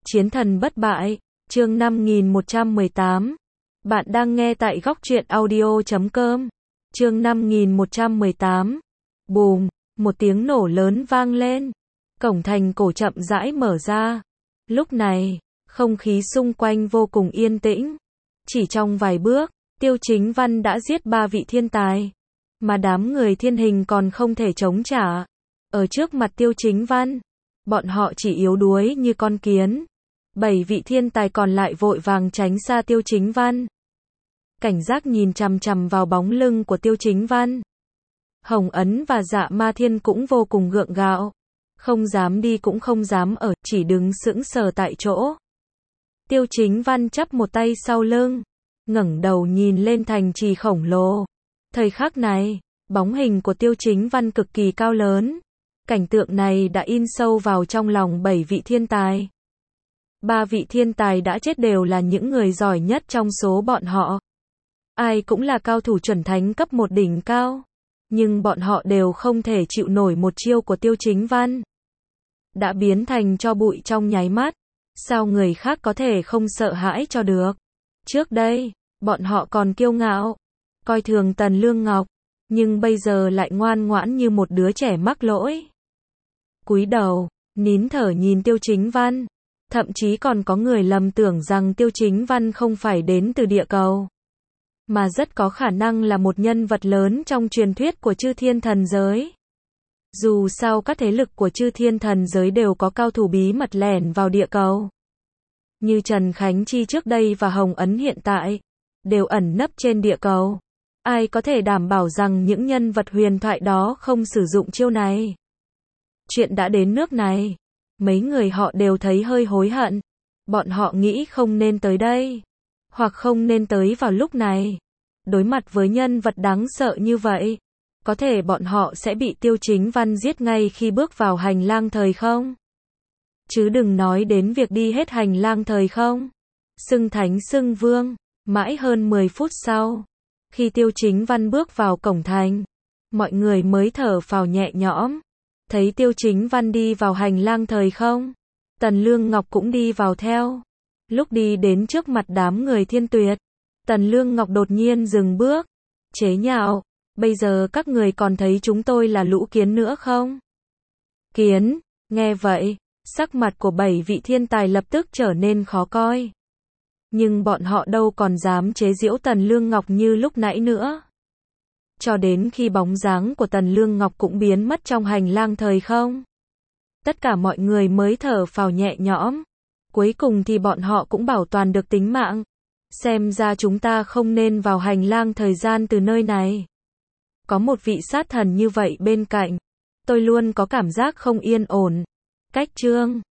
Chiến thần bất bại, chương 5118. Bạn đang nghe tại góc truyện audio.com. Chương 5118. Bùm, một tiếng nổ lớn vang lên. Cổng thành cổ chậm rãi mở ra. Lúc này, không khí xung quanh vô cùng yên tĩnh. Chỉ trong vài bước, Tiêu Chính Văn đã giết 3 vị thiên tài. Mà đám người thiên hình còn không thể chống trả. Ở trước mặt Tiêu Chính Văn, bọn họ chỉ yếu đuối như con kiến. 7 vị thiên tài còn lại vội vàng tránh xa Tiêu Chính Văn. Cảnh giác nhìn chằm chằm vào bóng lưng của Tiêu Chính Văn. Hồng Ấn và Dạ Ma Thiên cũng vô cùng gượng gạo. Không dám đi cũng không dám ở, chỉ đứng sững sờ tại chỗ. Tiêu Chính Văn chắp một tay sau lưng, ngẩng đầu nhìn lên thành trì khổng lồ. Thời khắc này, bóng hình của Tiêu Chính Văn cực kỳ cao lớn. Cảnh tượng này đã in sâu vào trong lòng 7 vị thiên tài. 3 vị thiên tài đã chết đều là những người giỏi nhất trong số bọn họ. Ai cũng là cao thủ chuẩn thánh cấp 1 đỉnh cao. Nhưng bọn họ đều không thể chịu nổi một chiêu của Tiêu Chính Văn. Đã biến thành tro bụi trong nháy mắt. Sao người khác có thể không sợ hãi cho được? Trước đây, bọn họ còn kiêu ngạo, coi thường Tần Lương Ngọc. Nhưng bây giờ lại ngoan ngoãn như một đứa trẻ mắc lỗi. Cúi đầu, nín thở nhìn Tiêu Chính Văn. Thậm chí còn có người lầm tưởng rằng Tiêu Chính Văn không phải đến từ địa cầu, mà rất có khả năng là một nhân vật lớn trong truyền thuyết của chư thiên thần giới. Dù sao các thế lực của chư thiên thần giới đều có cao thủ bí mật lẻn vào địa cầu. Như Trần Khánh Chi trước đây và Hồng Ấn hiện tại, đều ẩn nấp trên địa cầu. Ai có thể đảm bảo rằng những nhân vật huyền thoại đó không sử dụng chiêu này? Chuyện đã đến nước này, mấy người họ đều thấy hơi hối hận. Bọn họ nghĩ không nên tới đây, hoặc không nên tới vào lúc này. Đối mặt với nhân vật đáng sợ như vậy, có thể bọn họ sẽ bị Tiêu Chính Văn giết ngay khi bước vào hành lang thời không. Chứ đừng nói đến việc đi hết hành lang thời không. Xưng thánh xưng vương, mãi hơn 10 phút sau, khi Tiêu Chính Văn bước vào cổng thành, mọi người mới thở phào nhẹ nhõm. Thấy Tiêu Chính Văn đi vào hành lang thời không, Tần Lương Ngọc cũng đi vào theo. Lúc đi đến trước mặt đám người Thiên Tuyệt, Tần Lương Ngọc đột nhiên dừng bước, chế nhạo, bây giờ các người còn thấy chúng tôi là lũ kiến nữa không? Kiến, nghe vậy, sắc mặt của 7 vị thiên tài lập tức trở nên khó coi. Nhưng bọn họ đâu còn dám chế giễu Tần Lương Ngọc như lúc nãy nữa. Cho đến khi bóng dáng của Tần Lương Ngọc cũng biến mất trong hành lang thời không, tất cả mọi người mới thở phào nhẹ nhõm. Cuối cùng thì bọn họ cũng bảo toàn được tính mạng. Xem ra chúng ta không nên vào hành lang thời gian từ nơi này. Có một vị sát thần như vậy bên cạnh, tôi luôn có cảm giác không yên ổn. Cách chương